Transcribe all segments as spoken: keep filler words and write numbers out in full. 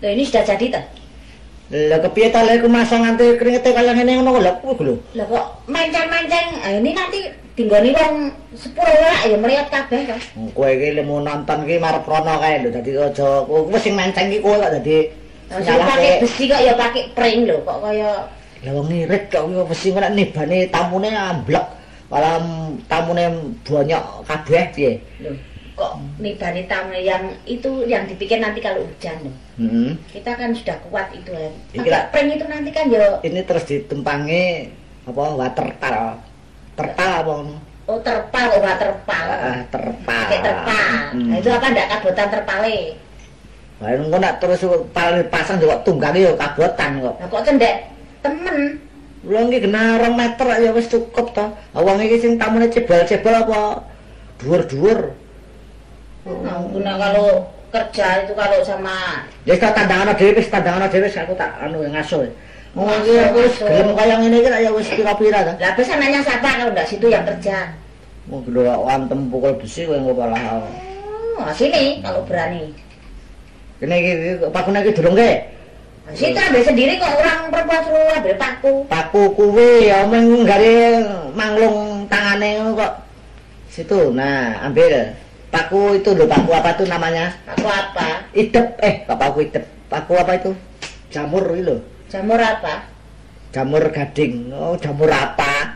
Loh ini sudah jadi toh? Lah kepiye ta lek masang nganti kringete kaya ngene ngono lho kuwi lho. Lah kok menceng-menceng. Ah, ini nanti tinggoni wong sepuluh ora ya mriyat kabeh to. Kowe iki lemu nonton ki marep rono kae lho. Dadi aja kowe sing menceng ki kowe kok dadi pakai besi kok ya pakai pring lho kok kaya lah wong ngirit kok besi kok nek nibane tamune amblek. Malah tamune banyak kabeh piye. Lho, kok nibane tamu yang itu yang dipikir nanti kalau hujan loh. Heeh. Kita kan sudah kuat itu kan. Iki lah pring itu nanti kan ya ini terus ditempangi apa waterpal. Terpal apa ngono? Oh, terpal kok ora terpal. Heeh, terpal. Pakai terpal. Hmm. Nah, itu apa ndak kabotan terpale? Lah engko nek terus pal pasang kok tunggange ya kabotan kok. Lah kok cendek temen. Lha iki kena rong meter ya wis cukup to. Wong iki sing tamune cebol-cebol apa dhuwur-dhuwur. Nah, guna kalau kerja itu kalau sama ya tak tandangan dhewe wis tandangan dhewe aku tak anu ngasuh. Wong iki wis gelem kaya ngene iki ya wis pira-pira ta. Lah bisa nanya siapa kalau enggak situ yang kerja. Wong lho antem pukul besi kowe engko malah. Oh, sini kalau berani. Kene iki pakune iki durung ke? Situ ambil sendiri kok orang perempuan suruh ambil paku. Paku kuwi ya mung gare manglung tangane kok. Situ. Nah, ambil. Paku itu lho, paku apa tuh namanya? Paku apa? Idep. Eh, kok paku idep. Paku apa itu? Jamur iki lho. Jamur apa? Jamur gading. Oh, jamur apa?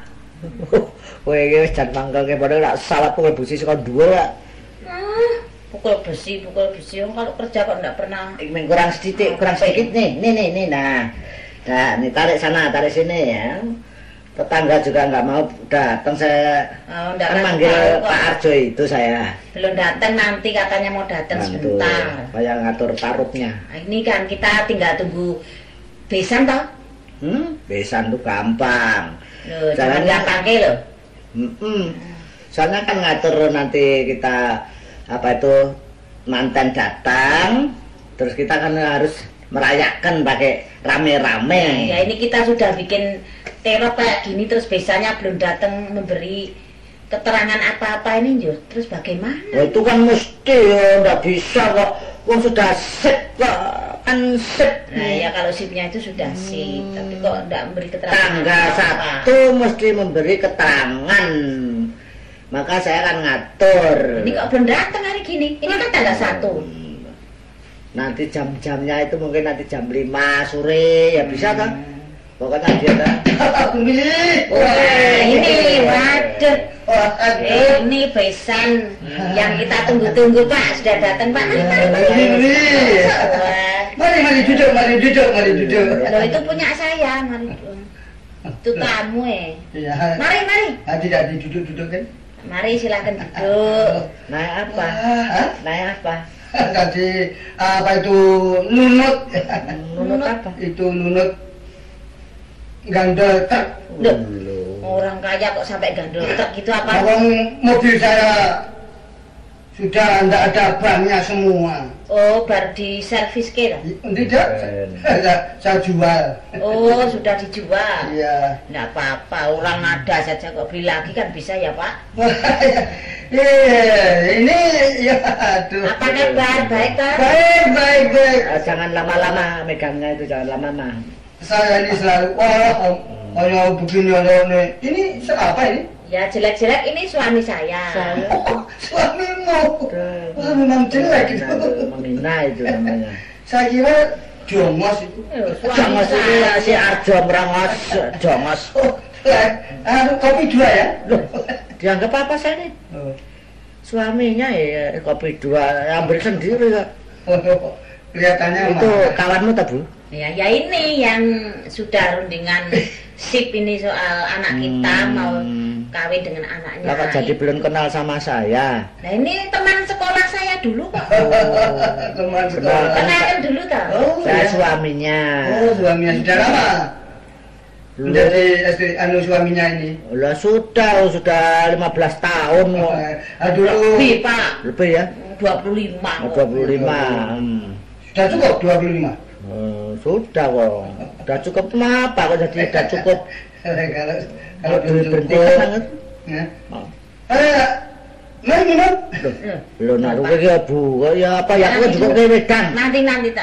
Kowe iki wis jan mangkelke padahal lak salah pukul besi saka dhuwur kok. Ah, pukul besi, pukul besi. Kalau kerja kok enggak pernah. Iki kurang sedikit, kurang sedikit nih. Nih nih nih nah. Nah, nih tarik sana, tarik sini ya. Tetangga juga nggak mau datang, saya oh, kan manggil Pak Arjo itu saya. Belum datang, nanti katanya mau datang nah, sebentar. Kayak ngatur tarupnya. Nah, ini kan kita tinggal tunggu besan toh? Hmm, besan tuh gampang. Loh, jangan gampang ke loh. Hmm, hmm. Soalnya kan ngatur nanti kita apa itu mantan datang, terus kita kan harus merayakan pakai rame-rame. Ya ini kita sudah bikin teror kayak gini terus biasanya belum datang memberi keterangan apa-apa ini Jur. Terus bagaimana? Oh, itu kan mesti ya nggak bisa kok. Wong sudah sip kok kan sip. Nah ya kalau sipnya itu sudah sip, hmm. tapi kok nggak memberi keterangan. Tangga satu mesti memberi keterangan. Maka saya akan ngatur. Ini kok belum datang hari gini? Ini kan tanggal satu. Nanti jam-jamnya itu mungkin nanti jam lima sore ya bisa kan? Pokoknya dia kan. Wah ini waduh. Eh, ini besan yang kita tunggu-tunggu Pak sudah datang Pak. Mari mari mari. Mari mari duduk mari duduk mari duduk. Loh itu punya saya mari. Itu tamu eh. Iya. Mari mari. Ah tidak duduk-duduk kan? Mari silakan duduk. Naik apa? Naik apa? Tadi apa itu nunut? Nunut apa? Itu nunut gandol truk. Orang kaya kok sampai gandol truk gitu apa? Kalau mobil saya sudah tidak ada bannya semua. Oh, baru di servis ke? Tidak, saya, saya jual. Oh, sudah dijual. Iya. Tidak apa-apa, orang ada saja kok beli lagi kan bisa ya Pak? Eh, ini ya aduh. Apa kabar? Baik kan? Baik, baik, baik. Uh, jangan lama-lama megangnya itu, jangan lama-lama. Saya ini selalu wah, hanya begini ada ini. Ini apa ini? Ya jelek-jelek ini suami saya. Saya. Oh, suamimu. Wah, memang jelek itu. Menghina itu namanya. Saya kira jongos itu. Eh, Jongos itu ya si Arjo merongos, jongos. Oh, ah, kopi dua ya? Loh, dianggap apa saya nih? Oh. Suaminya ya kopi dua, ambil sendiri kok. Oh, kelihatannya Itu mana? kawanmu tak Bu? Ya, ya ini yang sudah rundingan sip ini soal anak kita Hmm. mau kawin dengan anaknya. Lah kok jadi belum kenal sama saya? Nah ini teman sekolah saya dulu kok. Teman sekolah. Kenalin dulu tau. Oh, Saya ya. suaminya. Oh, suaminya sudah lama. Menjadi istri anu suaminya ini. Lah sudah, oh, sudah lima belas tahun kok. Ah, dulu Lebih Pak, Lebih ya? dua puluh lima. Oh, dua puluh lima. Hmm. sudah cukup dua puluh lima. Oh, sudah kok. Sudah cukup kenapa kok jadi sudah cukup? kalau Kalau kalau belum berhenti cukup. banget. Ya. Oh. Eh, mari minum. Belum naruh ke Bu, ya apa ya aku juga ke wedang. Nanti nanti tak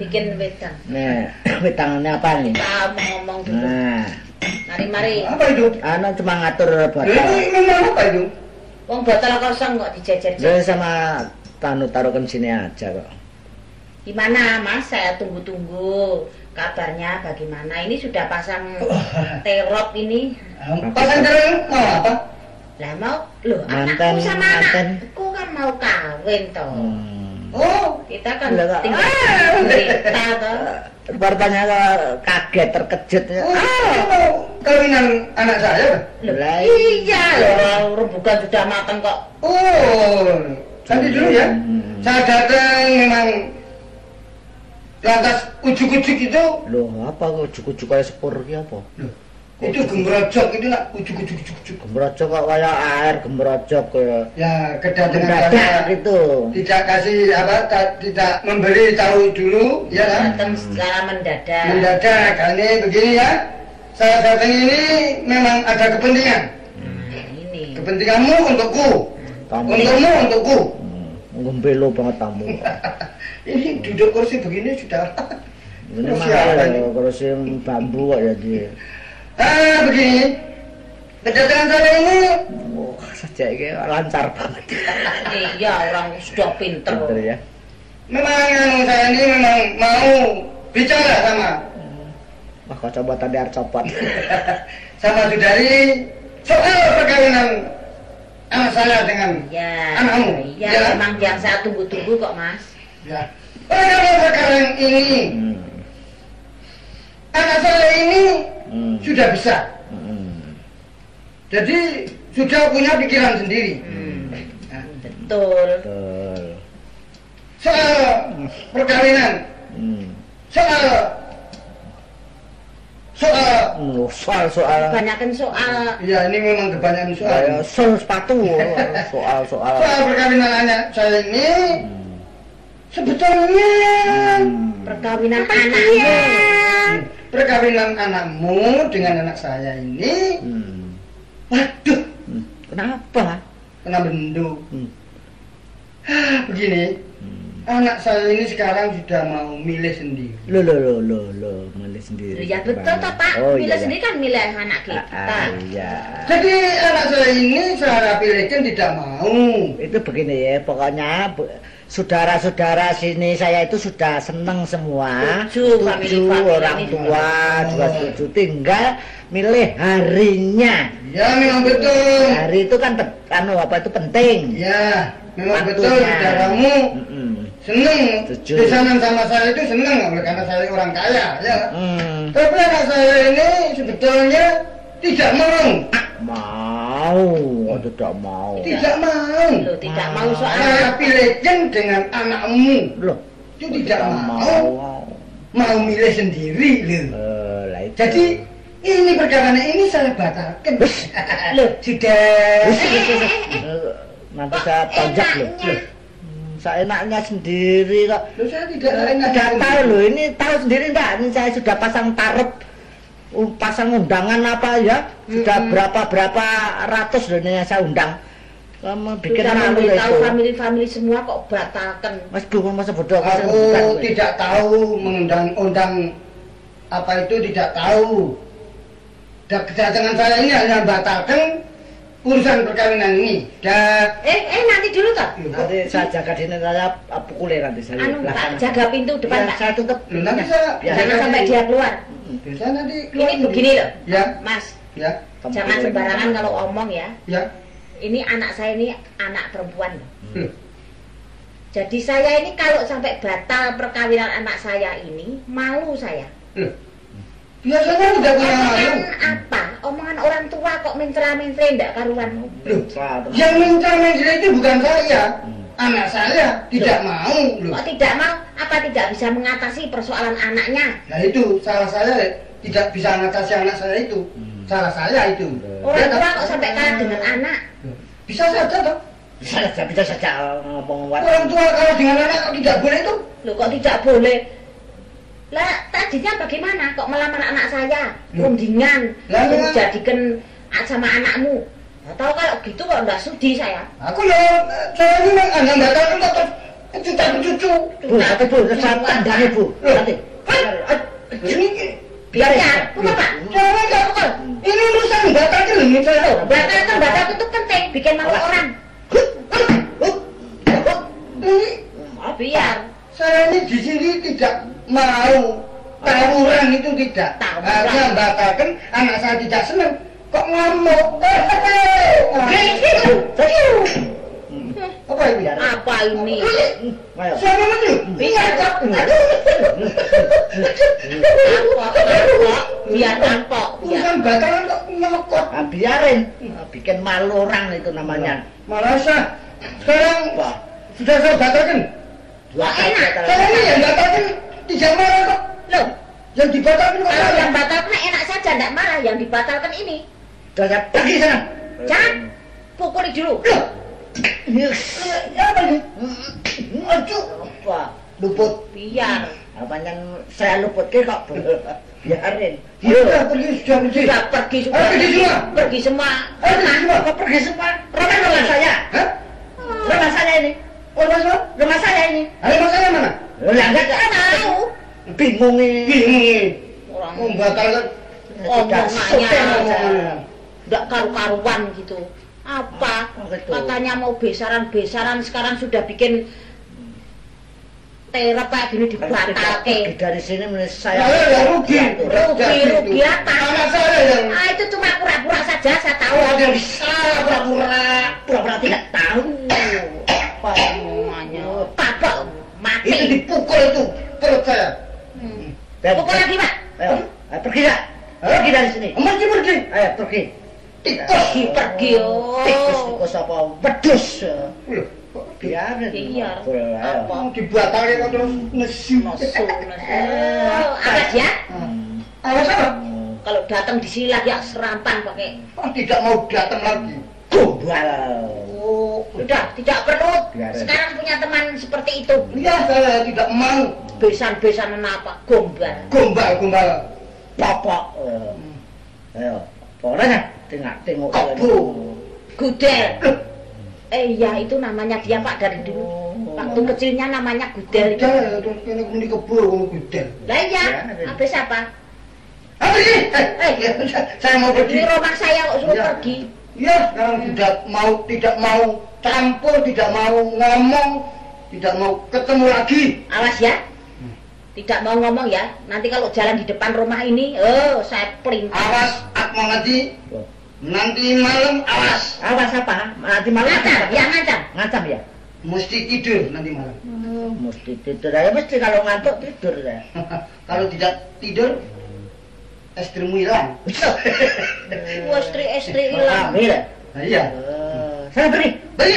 bikin wedang. Nah, wedangannya apa nih? Kita ngomong dulu. Nah, Mari-mari. Apa itu? anu cuma ngatur Lah, botol. Itu memang apa itu? Wong botol kosong kok dijejer. Jadi sama tanu taruhkan sini aja kok. Gimana Mas? Saya tunggu-tunggu kabarnya bagaimana. Ini sudah pasang terop ini. Pasang terus mau apa? Lah mau, loh Mantan, anakku sama mantan. anakku kan mau kawin toh. Hmm. Oh, Kita kan Lah, Kak. tinggal Ah. cerita toh. Rupanya kaget terkejut ya. oh itu mau kawinan anak saya? Loh, Lah, iya loh, rembukan sudah matang kok. Oh, nanti dulu ya. Hmm. Saya datang memang lantas ujuk-ujuk itu, Loh, apa kok cukup-cukup kayak sepur ki apa? loh, itu gembrojok itu nak ujuk-ujuk ujuk-ujuk. Gembrojok kok kayak air gembrojok kayak Ya kedatangan mendadak saya gitu. tidak kasih apa, ta- tidak memberi tahu dulu, ya kan? Datang secara mendadak. Mendadak, ini begini ya. Saya datang ini memang ada kepentingan. Nah, ini. Kepentinganmu untukku, Tamu. untukmu untukku. Hmm, Ngembelo banget tamu. Ini duduk kursi begini sudah. Ini Kursi mahal apa ya, ini? kursi bambu kok ya dia. Ah begini, kedatangan saya ini Oh, saja ini lancar banget. Iya, orang sudah pinter. Pinter ya. memang yang saya ini memang mau bicara sama Wah, kau coba tadi harus copot. sama saudari soal perkawinan anak saya dengan Ya, anakmu. ya, Ya. memang yang saya tunggu-tunggu kok Mas. Ya. Perkara sekarang ini Hmm. anak saya ini Hmm. sudah besar, Hmm. jadi sudah punya pikiran sendiri. Hmm, Nah, betul. Betul. soal perkawinan, Hmm. soal soal Hmm, soal soal Kebanyakan soal ya ini memang kebanyakan soal. kayak sol sepatu soal soal. Soal perkawinan anak saya ini Hmm. sebetulnya Hmm. perkawinan anakmu. perkawinan anakmu dengan anak saya ini, Hmm. waduh, Hmm. Kenapa? kena bendu. Hmm. Ah, begini, Hmm. anak saya ini sekarang sudah mau milih sendiri. Lo lo lo lo lo milih sendiri. Ya betul toh Pak, Oh, milih iya, iya. sendiri kan milih anak Ah, kita. ah, iya. Jadi anak saya ini saya pilihkan tidak mau. Itu begini ya, pokoknya bu- saudara-saudara sini saya itu sudah seneng semua, Setuju, famili-famili orang ini tua juga. juga setuju, tinggal milih harinya. Ya memang betul. Hari itu kan pe- anu apa itu penting. Ya memang betul Waktunya. saudaramu Mm-mm. seneng Setuju. besanan sama saya itu seneng oleh karena saya orang kaya ya. Hmm. Tapi anak saya ini sebetulnya tidak mau, Mau, oh, tidak mau. tidak mau. Loh, tidak mau soal Saya pilihkan dengan anakmu. Loh, Itu kok tidak mau, mau milih sendiri loh. Eh, lah itu. Jadi ini perkara ini saya batalkan. Loh, Sudah. Eh, nanti saya tonjak loh. Loh. Hmm, Seenaknya sendiri kok. Loh, saya tidak enak. Tidak tahu loh, ini tahu sendiri enggak? Ini saya sudah pasang tarif, um, pasang undangan apa ya? Sudah Mm-mm. berapa-berapa ratus loh ini yang saya undang. Kamu bikin sudah malu memberitahu itu. famili-famili semua kok batalkan. Mas Gung, masa bodoh aku saya Aku bukan. tidak tahu mengundang-undang apa itu tidak tahu. Dan kedatangan saya ini hanya batalkan urusan perkawinan ini. Dan Eh, eh nanti dulu toh. Nanti saya jaga di sini, saya pukulin nanti saya. Anu belakang. Pak, jaga pintu depan Ya, Pak. saya tutup. Loh, nanti saya Ya. Jangan sampai dia keluar. Biasa nanti keluar Ini sendiri. begini loh, Ya, Mas. ya, Kamu Jangan pukulin. sembarangan kalau omong ya. ya. Ini anak saya ini anak perempuan loh. Loh, Jadi saya ini kalau sampai batal perkawinan anak saya ini, malu saya. loh. Biasanya tidak punya malu. Omongan apa? Omongan orang tua kok mentra-mentre ndak karuan. Loh, Saya tutup. yang minta menjadi itu bukan saya. Hmm. Anak saya tidak mau. Loh. Kok tidak mau? Apa tidak bisa mengatasi persoalan anaknya? Nah itu salah saya tidak bisa mengatasi anak saya itu. Hmm. Salah saya itu. Orang Ya, tua tak- kok sampai kalah dengan anak? Loh, bisa saja toh. Bisa saja, bisa saja ngomong Orang tua kalau dengan anak kok tidak boleh itu? Loh kok tidak boleh? Lah tadinya bagaimana? Kok melamar anak saya? Loh. Rundingan, Lah, suruh lah. jadikan sama anakmu. Nggak tahu kalau gitu kok nggak sudi saya. Aku ya, saya ini hanya batalkan tetap Cucu cucu. Bu, nanti Bu, saya tandangin Bu. Nanti. Ini Biar ya, bukan Pak. jangan jangan. Ini urusan batalkan ini saya. Batalkan, batalkan itu penting, bikin malu orang. Ini Oh, biar. saya ini di sini tidak mau tawuran itu tidak. Tawuran. Hanya batalkan anak saya tidak senang. Kok ngamuk? Apa ini? Apa ini? Ayo. Siapa itu? Biar kok. Tampok, tampok. Biar tampok. Biar. Urusan batalan kok nyokot. Ah, biarin. Ah, bikin malu orang itu namanya. Malah saya sekarang Wah, sudah saya batalkan. dua Kok kali enak? kata- Saya ini yang batalkan tidak marah kok. Loh, Yang dibatalkan kok kalau marah. yang batalkan enak saja, tidak marah. Yang dibatalkan ini. Sudah saya Pergi sana. Jangan. Pukuli dulu. Loh, ya apa ini? Aduh, Wah, luput. Biar. apanya saya luputin kok. Biarin. Ya sudah pergi, sudah pergi. Sudah pergi sudah. Ayo pergi semua. Pergi semua. Ayo pergi semua. Kok pergi semua? Rumah rumah saya. Hah? Rumah saya ini. Oh, masuk. Rumah saya ini. Ayo masalahnya mana? Lah enggak Nggak tahu. bingung ini. Bingung. Orang Membatalkan. omongannya Omongannya. nggak karu-karuan gitu. Apa? Oh, gitu. Katanya mau besaran-besaran, sekarang sudah bikin terap kayak gini Kalau tidak dibatalke. pergi dari sini menurut saya. Saya yang rugi. Rugi, rugi apa? Anak saya yang. Ah, itu cuma pura-pura saja, saya tahu. Ada yang salah pura-pura. Pura-pura tidak tahu. Apa omongannya? Tabok, mati. Itu dipukul itu perut saya. Hmm. Dan- Pukul lagi, Pak. Ayo, ayo pergi dah. Pergi dari sini. Pergi pergi. Ayo pergi. Tikus. Pergi, pergi. Oh. Tikus tikus apa? Wedus. Loh, Biarin. Iya. Boleh, ayo. mau dibatalkan kok terus nesu. Nesu, nesu. Oh, awas ya. Hmm. Awas apa? Kalau datang di sini lagi ya serampan pakai. Oh, tidak mau datang lagi. Gombal. Oh, udah tidak perlu. Biarin. Sekarang punya teman seperti itu. Iya, saya tidak mau. Besan-besanan apa? Gombal. Gombal, gombal. Popok. Ayo. Pokoknya tengok tengok. Kebo. Gudel. Eh ya itu namanya dia Pak dari dulu. Waktu kecilnya namanya Gudel. Gudel, terus kene kene kebo kono gudel. Lah ya, Ya, habis apa? Ah, pergi. Eh, Eh. ya, saya mau pergi. Ini rumah saya kok suruh Ya. pergi. Ya, sekarang tidak mau tidak mau campur, tidak mau ngomong, tidak mau ketemu lagi. Awas ya. Tidak mau ngomong ya. Nanti kalau jalan di depan rumah ini, oh saya perintah. Awas, ak mau ngaji. Nanti malam awas. Awas apa? Nanti malam Ngancam, apa? ya ngancam. Ngancam ya? Mesti tidur nanti malam. Oh, mesti tidur aja, mesti kalau ngantuk tidur ya. Kalau tidak tidur, istrimu hilang. Wah, istri-istri Oh, hilang. ambil ya? Nah, iya. Eh, saya beri. Pergi.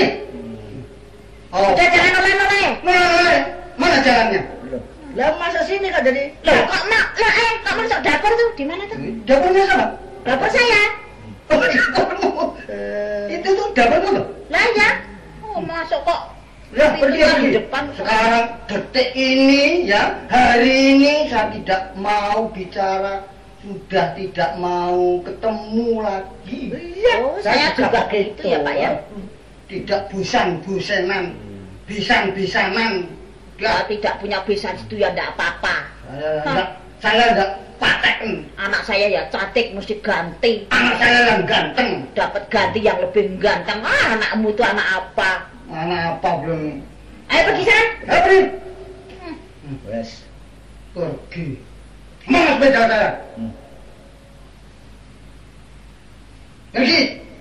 Oh, Udah jangan oleh-oleh. mana, mana jalannya? Loh, lah masa sini kok jadi? Loh, kok mak, lah eh, kok masuk dapur tuh? Di mana tuh? Dapurnya sama? Dapur saya. Oh, dapurmu. Eh, Itu tuh dapurmu loh. Lah ya. Oh, masuk kok. Ya, Pintu pergi kan pergi. di depan. Sekarang detik ini ya, hari ini saya tidak mau bicara, sudah tidak mau ketemu lagi. Iya, Oh, saya juga gitu ya, Pak ya. Tidak busan-busenan, bisan-bisanan. Ya, Ya, tidak punya besan itu ya enggak apa-apa. saya enggak, saya enggak paten. Anak saya ya cantik mesti ganti. Anak saya yang ganteng. Dapat ganti yang lebih ganteng. Ah, anakmu itu anak apa? Anak apa belum? Ayo pergi sana. Ayo pergi. wes. Pergi. Mana sepeda saya? Hmm. Pergi.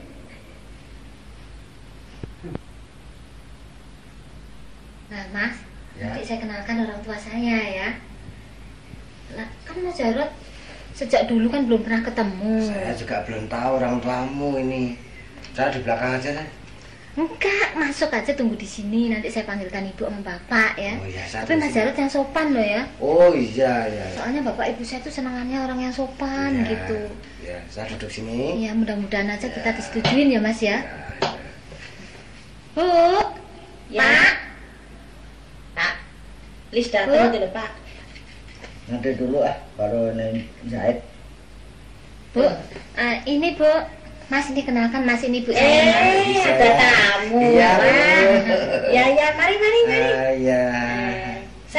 Nah, Mas, Ya. nanti saya kenalkan orang tua saya ya. Lah, kan Mas Jarot sejak dulu kan belum pernah ketemu. Saya juga belum tahu orang tuamu ini. Saya di belakang aja kan. Enggak, masuk aja tunggu di sini. Nanti saya panggilkan ibu sama bapak ya. Oh iya, saya Tapi di Mas sini. Jarot yang sopan loh ya. Oh iya iya. Soalnya bapak ibu saya tuh senangannya orang yang sopan Iya, gitu. Ya, saya duduk sini. Ya, mudah-mudahan aja kita disetujuin ya Mas ya. Ya, ya. Bu, Ya. Pak. Pak. Lis datang Bu. dulu, Pak. Nanti dulu ah, baru ini jahit. Bu, eh, ini Bu. Mas ini kenalkan Mas ini Bu saya. Eh, ada tamu. Iya, Wah. Bu. Ya, ya, mari, mari, mari. Ah, iya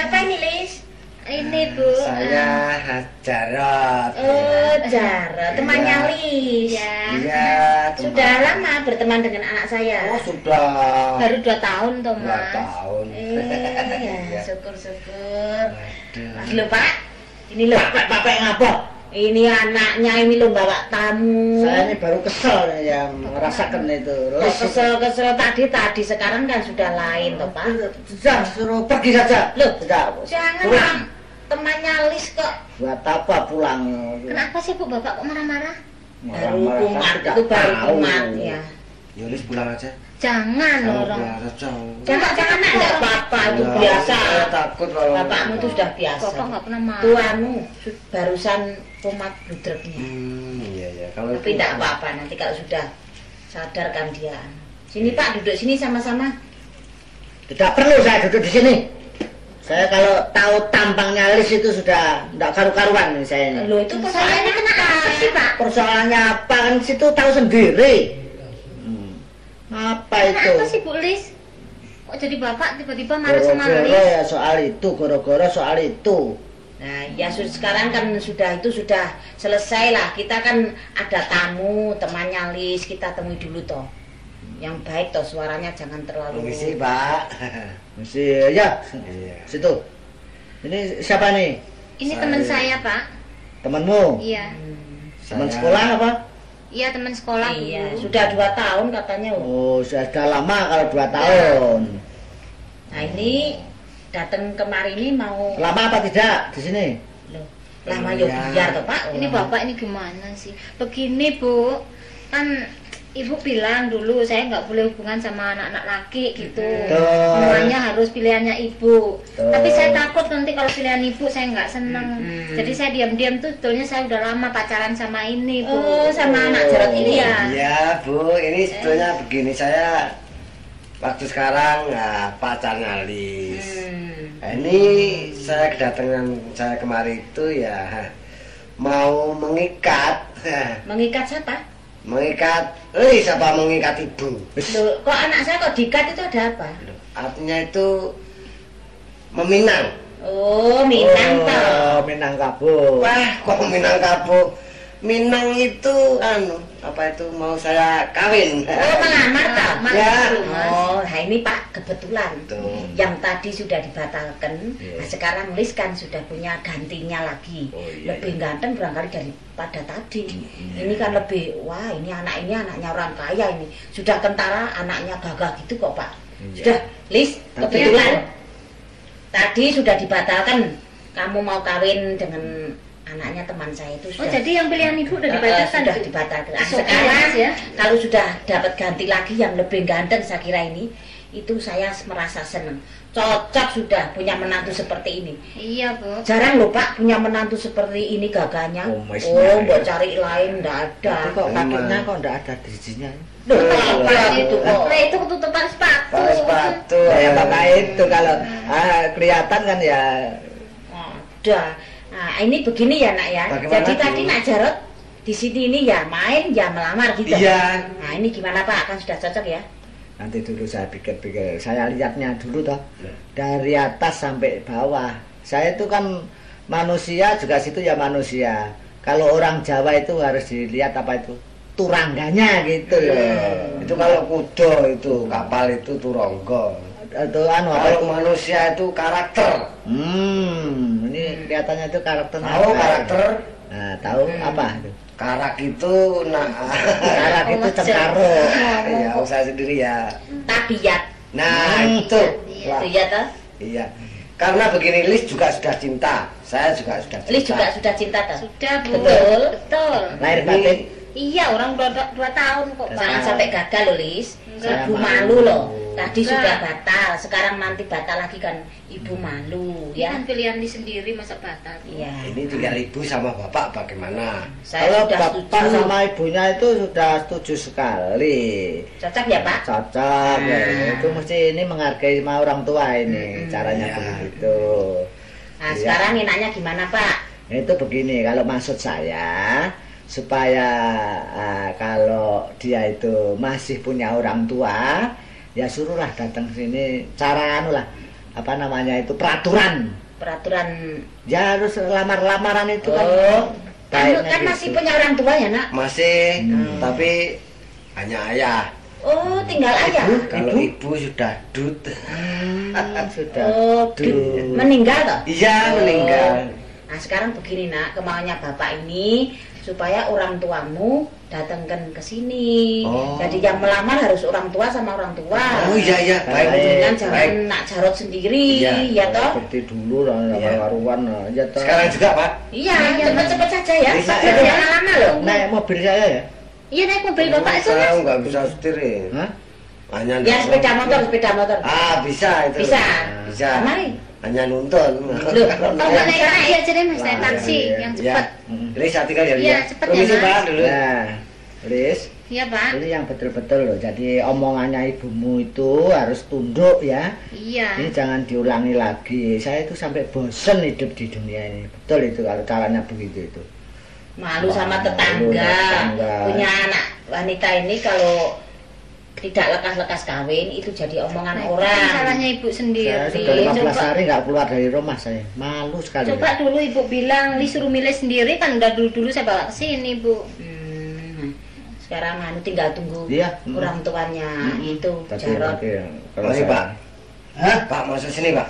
siapa ini, Lis? Ini Bu. Saya Jarot. Oh, Jarot, temannya Lis. Ya. Iya, Sudah lama berteman dengan anak saya. Oh, sudah. Baru dua tahun toh, Dua Mas. tahun. Eh, Iya. ya, syukur-syukur. Aduh. Mas lho, Pak. Ini lho, Bapak, bapak ngapa? ini anaknya ini lho bawa tamu. Saya ini baru kesel nih yang merasakan itu. Kok kesel-kesel tadi tadi sekarang kan sudah lain toh, Pak. Sudah, suruh pergi saja. Loh, Sudah. jangan Pulang. Bang. Temannya Lis kok. Buat apa pulang? Kenapa sih Bu Bapak kok marah-marah? Baru Marah-marah, kumat, kan tidak itu baru tahu. kumat ya. Yolis pulang aja. Jangan Kamu orang. pulang aja. Jangan jangan nak enggak apa-apa itu Ya, biasa. Saya takut kalau Bapakmu itu sudah biasa. Bapak nggak pernah marah. Tuamu su- barusan kumat bludreknya. Hmm, iya iya. Kalau Tapi tidak apa-apa nanti kalau sudah sadarkan dia. Sini Pak, duduk sini sama-sama. Tidak perlu saya duduk di sini. Saya kalau tahu tampangnya Lis itu sudah tidak karu-karuan nih saya ini. Loh itu Saya ini persoalannya kena apa sih Pak? Persoalannya apa kan situ tahu sendiri. Hmm. Apa itu? Kenapa sih Bu Lis? Kok jadi Bapak tiba-tiba marah sama Goro-goro Lis? ya soal itu, goro-goro soal itu. Nah, ya su- sekarang kan sudah itu sudah selesai lah. Kita kan ada tamu, temannya Lis, kita temui dulu toh. Yang baik toh suaranya jangan terlalu. Permisi, Pak. Mesti ya. Iya. Situ. Ini siapa nih? Ini Saya- teman saya Pak. Temanmu? Iya. Hmm, Teman Saya- sekolah apa? Iya teman sekolah iya, dulu. sudah dua tahun katanya. Oh, sudah lama kalau dua tahun. Nah ini datang kemari ini mau Lama apa tidak di sini? loh, lama yo Iya. biar toh Pak. Ini Bapak ini gimana sih? Begini Bu, kan Ibu bilang dulu saya nggak boleh hubungan sama anak-anak laki gitu. Betul. Semuanya harus pilihannya Ibu. Betul. Tapi saya takut nanti kalau pilihan Ibu saya nggak seneng. Hmm. Jadi saya diam-diam tuh sebetulnya saya udah lama pacaran sama ini Bu. Oh, sama anak Jarot ini ya. Iya, Bu. Ini sebetulnya begini, saya waktu sekarang ya, pacarnya Lis. Hmm. Nah, ini saya kedatangan saya kemari itu ya mau mengikat, Mengikat siapa? mengikat Lis apa mengikat ibu? Loh, kok anak saya kok diikat itu ada apa? Artinya itu meminang. Oh, Minang toh. Oh, Minangkabau. Wah, kok Minangkabau? Minang itu anu apa itu mau saya kawin. Oh, melamar toh. Ya. Oh, nah ini Pak kebetulan. Tuh. Yang tadi sudah dibatalkan, Iya. nah sekarang Lis kan sudah punya gantinya lagi. Oh, iya, Lebih ganteng barangkali daripada tadi. Iya. Ini kan lebih, wah ini anak ini anaknya orang kaya ini. Sudah kentara anaknya gagah gitu kok Pak. Iya. Sudah, Lis, Tapi- kebetulan tadi sudah dibatalkan. Kamu mau kawin dengan anaknya teman saya itu Oh sudah. jadi yang pilihan Ibu udah Eh, dibatalkan? sudah Bu? dibatalkan. Nah, So, sekarang ya. kalau sudah dapat ganti lagi yang lebih ganteng saya kira ini, itu saya merasa senang. Cocok sudah punya menantu seperti ini. Iya Bu. Jarang loh Pak punya menantu seperti ini gagahnya. Oh, Mas Oh, Nyai. mau cari lain enggak ada. Tapi kok Emang. kakinya kok enggak ada drijinya? Loh, Oh, apa itu kok? Nah itu ketutupan sepatu. Pakai sepatu. Ya maka itu kalau ah, kelihatan kan ya. Ada. Nah, ini begini ya Nak ya. Bagaimana, Jadi Bu? tadi Nak Jarot di sini ini ya main ya melamar gitu. Iya. Nah, ini gimana Pak? Kan sudah cocok ya? Nanti dulu saya pikir-pikir, saya lihatnya dulu toh dari atas sampai bawah. Saya itu kan manusia juga situ ya manusia. Kalau orang Jawa itu harus dilihat apa itu turangganya gitu loh. Hmm. Itu kalau kudo itu kapal itu turonggo. Itu anu apa Kalau itu? manusia itu karakter. Hmm, ini kelihatannya itu karakter. Tahu apa? karakter? Nah, tahu Hmm. apa itu? Karak itu nah Karak itu Oh, cengkaro. ya usaha sendiri ya. Tabiat. Nah, Hmm. itu. Iya. Wah, Itu ya toh? iya. Karena begini Lis juga sudah cinta. Saya juga sudah cinta. Lis juga sudah cinta toh? Sudah Bu. Betul. Betul. Lahir Ini- batin. Iya orang udah dua, dua tahun kok Pak. Jangan sampai gagal loh Lis. Enggak. Ibu Saya malu malu. loh. Tadi Enggak. sudah batal, sekarang nanti batal lagi kan ibu malu Ya. ya. Kan pilihan di sendiri masa batal. Iya. Ini tinggal ibu sama bapak bagaimana? Saya Kalau sudah bapak setuju. sama ibunya itu sudah setuju sekali. Cocok ya Pak? Cocok ya. Hmm. Itu mesti ini menghargai sama orang tua ini Hmm. caranya Iya. begitu. Nah Iya. sekarang enaknya gimana Pak? Itu begini, kalau maksud saya supaya ah, kalau dia itu masih punya orang tua, ya suruhlah datang sini. Cara anu lah, apa namanya itu peraturan. Peraturan. Ya harus lamar-lamaran itu kan. Oh. Anu baiknya kan gitu. masih punya orang tua ya, Nak? Masih, Hmm. tapi hanya ayah. Oh, tinggal ayah. Kalau ibu sudah dut. Hmm, sudah. Oh, Duh. du- meninggal toh? Iya, Oh. meninggal. Nah, sekarang begini, Nak, kemauannya Bapak ini supaya orang tuamu datangkan ke sini. Oh. Jadi yang melamar harus orang tua sama orang tua. Oh iya iya, baik. Baik. Jangan jangan Baik. nak jarot sendiri, Iya. ya toh? Seperti dulu lah, Iya. karuan aja toh. Sekarang juga, Pak. Iya, cepet-cepet saja ya. Bisa, Jangan ya. lama loh. Naik mobil saya ya? Iya naik mobil bapak itu Saya mas. nggak bisa setir ya. Hah? Hanya Ya sepeda motor, sepeda motor. Ah, bisa itu. Bisa. Bisa. Mari. Hanya nonton. Loh, Oh nggak naik taksi aja deh mas, naik Wah, taksi iya, yang Ya. cepat. Ini saya tinggal ya. Iya, Lia. cepet ya, Permisi, Mas. Pak, dulu. Nah, Lis, Iya pak. ini yang betul-betul loh. Jadi omongannya ibumu itu harus tunduk ya. Iya. Ini jangan diulangi lagi. Saya itu sampai bosen hidup di dunia ini. Betul itu kalau caranya begitu itu. Malu sama Malu tetangga. tetangga. Punya anak wanita ini kalau tidak lekas-lekas kawin itu jadi omongan Nah, itu orang. kan salahnya ibu sendiri. Saya sudah lima belas Coba, hari nggak keluar dari rumah saya. Malu sekali. coba dulu ibu bilang, Li suruh milih sendiri kan udah dulu-dulu saya bawa ke sini bu. Hmm, sekarang anu tinggal tunggu Iya, hmm. orang tuanya Hmm. itu Tapi Jarot. nanti kalau Mari, saya- Pak. Hah? Pak, masuk sini, Pak.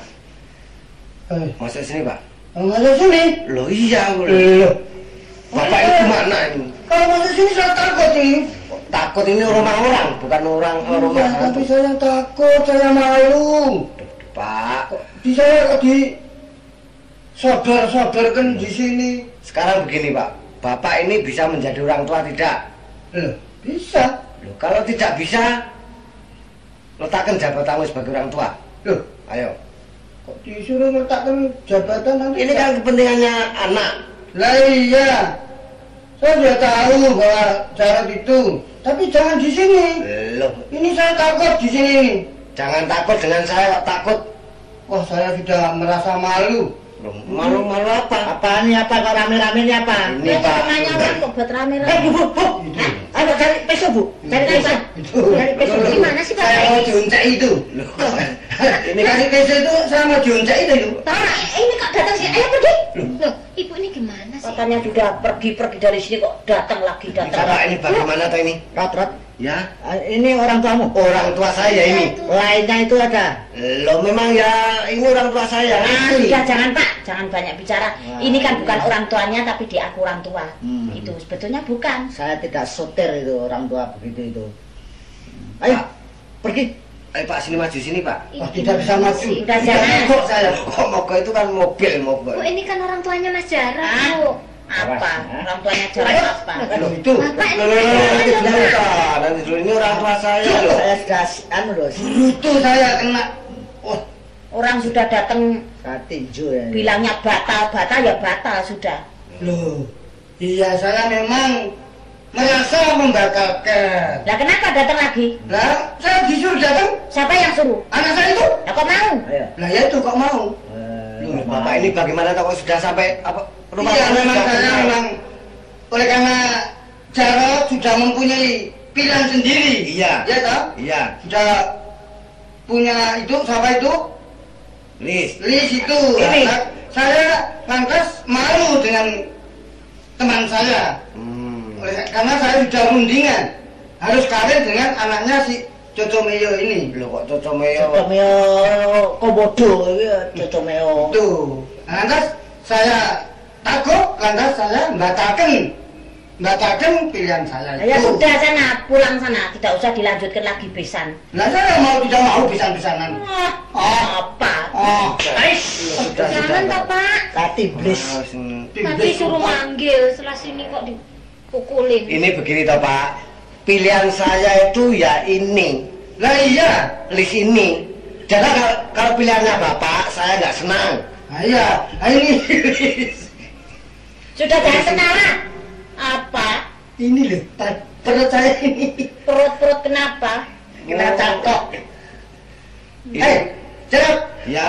Eh, Masuk sini, Pak. masuk sini. Loh iya, loh. Loh. Bapak ini gimana ini? Kalau masuk sini saya takut ini. Takut ini rumah orang, bukan orang oh, rumah Iya, tapi hantu. saya takut, saya malu. Pak, Di saya di sodor-sodorkan di sini. sekarang begini, Pak. Bapak ini bisa menjadi orang tua tidak? Loh, bisa. Loh, kalau tidak bisa, letakkan jabatanmu sebagai orang tua. Loh, Ayo. kok disuruh letakkan jabatan nanti? Ini kan kepentingannya anak. Lah iya. Saya sudah tahu bahwa Jarot itu, tapi jangan di sini. Loh, Ini saya takut di sini. jangan takut dengan saya, takut. Wah, saya sudah merasa malu. Loh, malu-malu apa? Apa ini apa kok rame-rame ini apa? Ini, Ya, Pak. rumahnya orang kok buat Eh rame-rame. bu bu bu, ayo cari peso bu, cari peso, Itu. cari peso. Loh, loh, Gimana sih, Pak? Saya mau diuncak itu. Loh, Ini kasih peso itu saya mau diuncak itu. itu. Pak, ini kok datang sini? Ayo pergi. Loh, ibu ini gimana sih? Katanya sudah pergi-pergi dari sini kok datang lagi datang. Bapak ini bagaimana tuh ini? Rat rat, Ya, ini orang tuamu. orang tua saya ini. Lainnya itu ada. Loh, memang ya ini orang tua saya. Ah, Asli. sudah jangan Pak, jangan banyak bicara. Wah, Ini kan bukan iya. orang tuanya tapi dia aku orang tua. Hmm. Itu sebetulnya bukan. Saya tidak sotir itu orang tua begitu itu. Ayo, pergi. Ayo Pak, sini maju sini Pak. Wah, tidak bisa maju. Sih. Udah Tidak jangan. mogok saya. Kok mogok itu kan mobil, mobil. Bu ini kan orang tuanya Mas Jarot Ah. bu. Apa? Awas, Orang tuanya jalan apa? Loh, itu. Bapak ini Loh, loh, loh, nanti kan dulu Pak. Nanti dulu ini orang tua saya loh. Saya sudah anu loh, Bruto saya kena. Wah, Orang sudah datang saya tinju ya. bilangnya batal, batal ya batal sudah. loh. Iya, saya memang merasa membatalkan. Lah kenapa datang lagi? Lah, saya disuruh datang. Siapa yang suruh? Anak saya itu. Lah kok mau? Ayo. Lah ya itu kok mau. Eh, Loh, Bapak ini bagaimana kalau sudah sampai apa rumah Iya, tangga memang sudah saya punya? memang oleh karena Jarot sudah mempunyai pilihan sendiri. Iya. Ya toh? Iya, Sudah punya itu siapa itu? Lis. Lis itu. Ini. Nah, saya lantas malu dengan teman saya. Hmm. Oleh karena saya sudah rundingan harus kawin dengan anaknya si Coco Meyo ini. Loh kok Coco Meo? Cotomeo komodo, cotomeo. Itu. Nah, lantas saya takut, lantas saya membatalkan, membatalkan pilihan saya itu. Ya sudah sana, pulang sana, tidak usah dilanjutkan lagi besan. Lah saya mau tidak mau pisan-pisanan. Wah, Oh, apa? oh. Ais. Sudah, Jangan sudah, bapak. Tati blis. Ah, sini. Tadi suruh manggil, setelah sini kok dipukulin. Ini begini toh Pak. Pilihan saya itu ya ini. Lah iya. Lis ini. Jadi kalau, kalau pilihannya Bapak, saya nggak senang. Nah, iya. Nah, ini. Sudah jangan kenalan. Apa? Ini loh, pa- perut saya ini. Perut-perut kenapa? Kena cangkok. Ini. Eh, Jarot. Ya.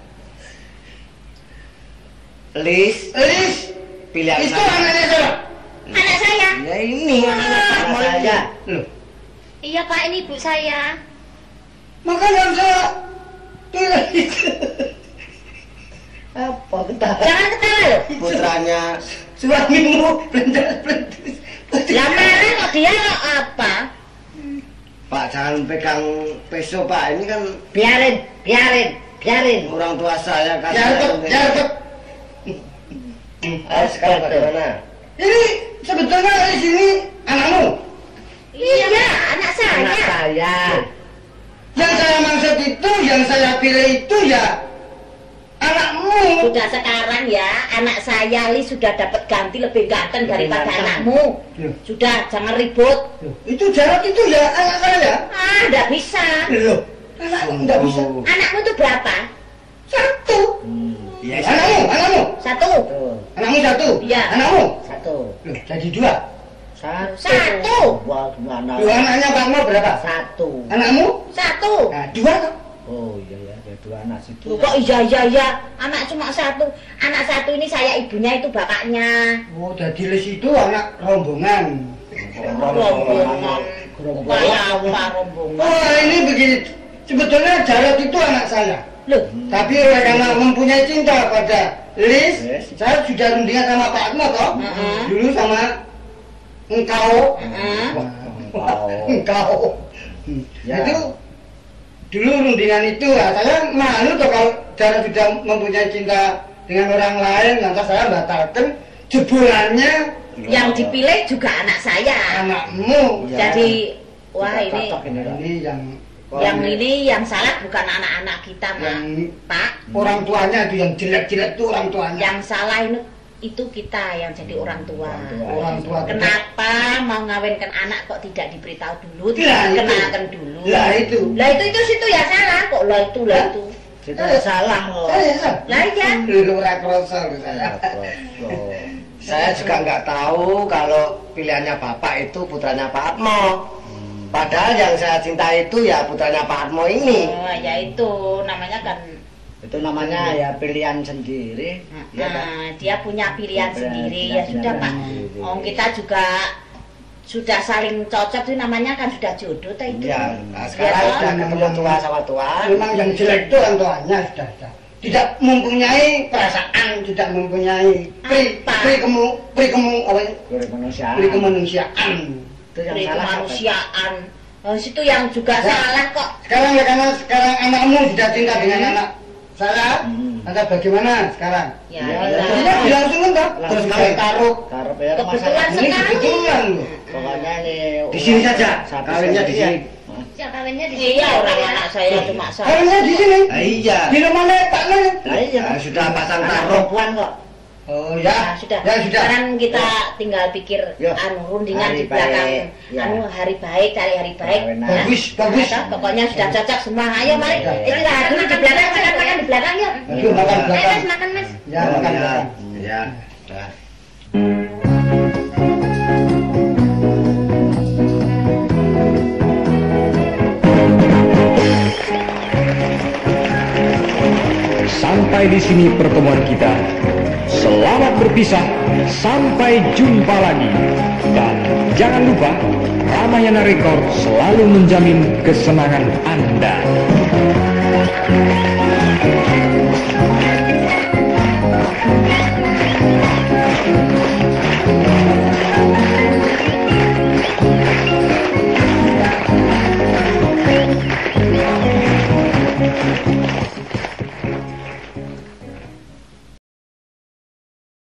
Lis, Lis. pilihan Itu saya. anaknya Jarot. Anak saya. Ya ini anaknya Pak Anak Moy. saya. Loh, Iya pak, ini ibu saya. makanya saya pilih Apa ketawa? Jangan ketawa loh. Putranya Suamimu blendes-blendes. Lah merah kok dia kok apa? Pak jangan pegang peso Pak, ini kan Biarin, biarin, biarin. orang tua saya kasih. Jarkep, jarkep. Ah, sekarang bagaimana? Ini sebetulnya di sini anakmu. Iya, anak saya. Anak saya. Yang saya maksud itu, yang saya pilih itu ya anakmu. Sudah sekarang ya, anak saya Li sudah dapat ganti lebih ganteng Lebih daripada ganteng. anakmu. Ya. Sudah, jangan ribut. Itu Jarot itu ya anak saya. Ah, enggak bisa. Loh, anakmu enggak bisa. Anakmu tuh berapa? Satu. Hmm. Iya, Anakmu, anakmu. Satu. Tuh, Anakmu satu. Iya. Anakmu. satu. Loh, jadi dua. Satu. Satu. Wah, gimana? Dua anaknya Pakmu berapa? Satu. Anakmu? Satu. Nah, dua toh. Oh iya ya, ada dua anak situ. Loh, kok iya iya iya, anak cuma satu. Anak satu ini saya ibunya itu bapaknya. Oh, jadi les itu anak rombongan. Rombongan. Kayak apa rombongan? Oh, ini begini. Sebetulnya Jarot itu anak saya. Loh, Tapi oleh karena mempunyai cinta pada Lis, Yes. saya sudah rundingan sama Pak Akmo toh. Heeh. Dulu sama engkau. Heeh. Engkau. Engkau. Ya. Itu dulu rundingan itu ya, saya malu toh kalau Jarot sudah mempunyai cinta dengan orang lain, lantas saya batalkan jebolannya yang dipilih juga anak saya. anakmu. Ya. Jadi, wah Tidak ini cocok ini, Pak. Ini yang yang ini yang salah bukan anak-anak kita, yang Mak. Pak. orang tuanya itu yang jelek-jelek itu orang tuanya. Yang salah ini itu kita yang jadi orang tua. Orang tua. Orang tua. Kenapa mau ngawinkan anak kok tidak diberitahu dulu, Lah, tidak itu. dikenalkan dulu? Lah itu. Lah itu itu situ ya salah kok, lah itu lah itu. Itu salah loh. Saya salah. Lah iya. Dulu ora kroso saya. Saya juga nggak tahu kalau pilihannya Bapak itu putranya Pak Atmo. Padahal yang saya cinta itu ya putranya Pak Atmo ini. Oh, ya itu namanya kan. Itu namanya ya pilihan sendiri. Ya, Pak. Nah, dia punya pilihan Pilihan- sendiri pilihan ya sudah Pak. sendiri. Oh kita juga sudah saling cocok itu namanya kan sudah jodoh teh itu. Ya, nah sekarang Ya, sudah ketemu tua sama tua. Memang yang jelek itu orang tuanya sudah sudah. Tidak mempunyai perasaan, tidak mempunyai pri Apa? pri kemu pri kemu apa ya? Guru manusia. Pri kemanusiaan. Itu yang Dari salah. apa? kemanusiaan. Oh, situ yang juga Ya. salah kok. Sekarang ya karena sekarang anakmu sudah cinta dengan anak saya, Hmm. lantas bagaimana sekarang? Ya, Ya, ya. ya. Jadinya dilangsung kan? Terus Langsung. kawin taruh. Taruh ya Kebetulan masalah. Ini sekali. kebetulan loh. Pokoknya ini Di sini saja, satu kawinnya di saja. sini. Ya kawinnya di sini. Iya, orang anak saya cuma satu. Kawinnya di sini. Nah, iya. Di rumahnya Pak Neng. Nah, iya. Nah, sudah pasang Anak taruh. perempuan kok. Oh Nah, ya, sudah. ya sudah. Sekarang kita tinggal pikir Ya. anu rundingan Hari di belakang baik, ya. anu hari baik, cari hari baik. Kawinan. Nah, Bagus, bagus. nah, pokoknya sudah cocok semua. Ayo mari Ya. istirahat dulu di belakang, makan makan di belakang yuk. Ayo makan Ayo belakang. mas makan mas. Ya makan ya, belakang. ya, dah. Sampai di sini pertemuan kita. Selamat berpisah, sampai jumpa lagi. Dan jangan lupa, Ramayana Record selalu menjamin kesenangan Anda. Thank you.